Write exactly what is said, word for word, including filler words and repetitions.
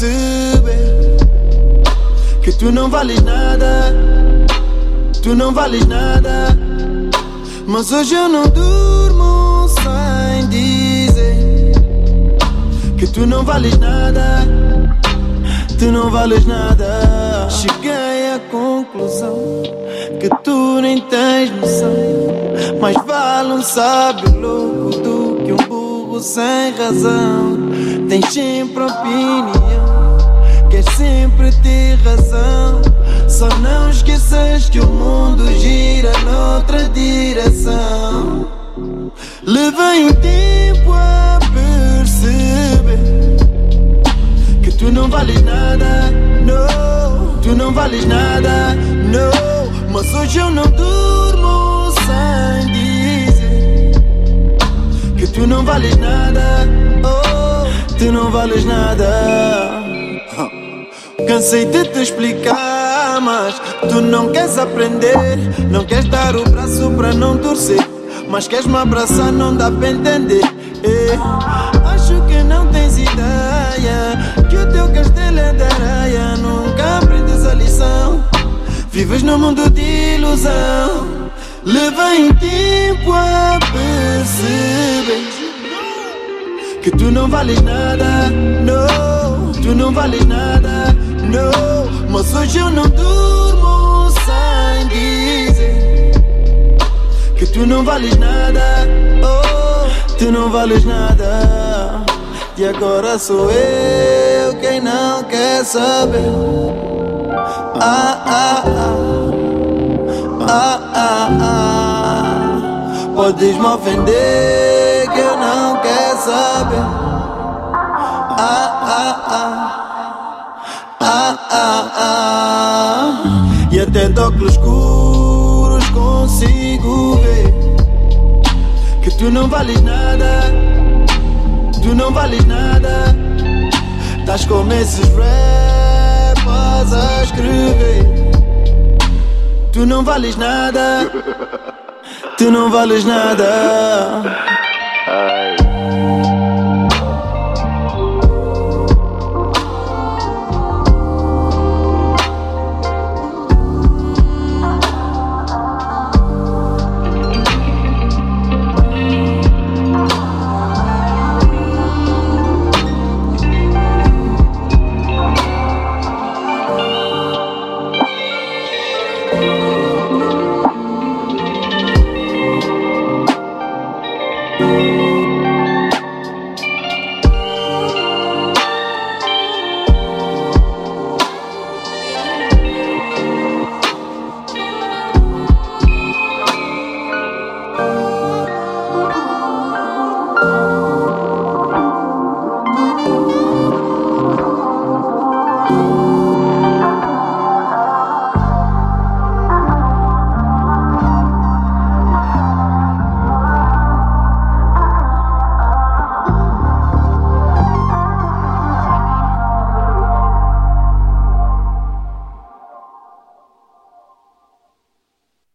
perceber que tu não vales nada, tu não vales nada. Mas hoje eu não durmo sem dizer que tu não vales nada, tu não vales nada. Cheguei à conclusão que tu nem tens noção. Mais vale um sábio louco do que um burro sem razão. Tens sempre opinião, queres sempre ter razão. Só não esqueças que o mundo gira noutra direção. Levei tempo a perceber que tu não vales nada, não, tu não vales nada, não. Mas hoje eu não durmo sem dizer que tu não vales nada, oh, tu não vales nada. Cansei de te explicar, mas tu não queres aprender. Não queres dar o braço pra não torcer, mas queres me abraçar, não dá pra entender. É. Acho que não tens ideia que o teu castelo é de areia. Nunca aprendes a lição, vives num mundo de ilusão. Levei tempo a perceber que tu não vales nada, não, tu não vales nada, não. Mas hoje eu não durmo sem dizer que tu não vales nada, oh, tu não vales nada. E agora sou eu quem não quer saber. Ah, ah, ah, ah, ah, ah. Podes me ofender que eu não quero saber. Ah, ah, ah. Ah, ah, ah. E até de óculos escuros consigo ver que tu não vales nada, tu não vales nada. Tás como esses rappers a escrever. Tu não vales nada, tu não vales nada. Ai.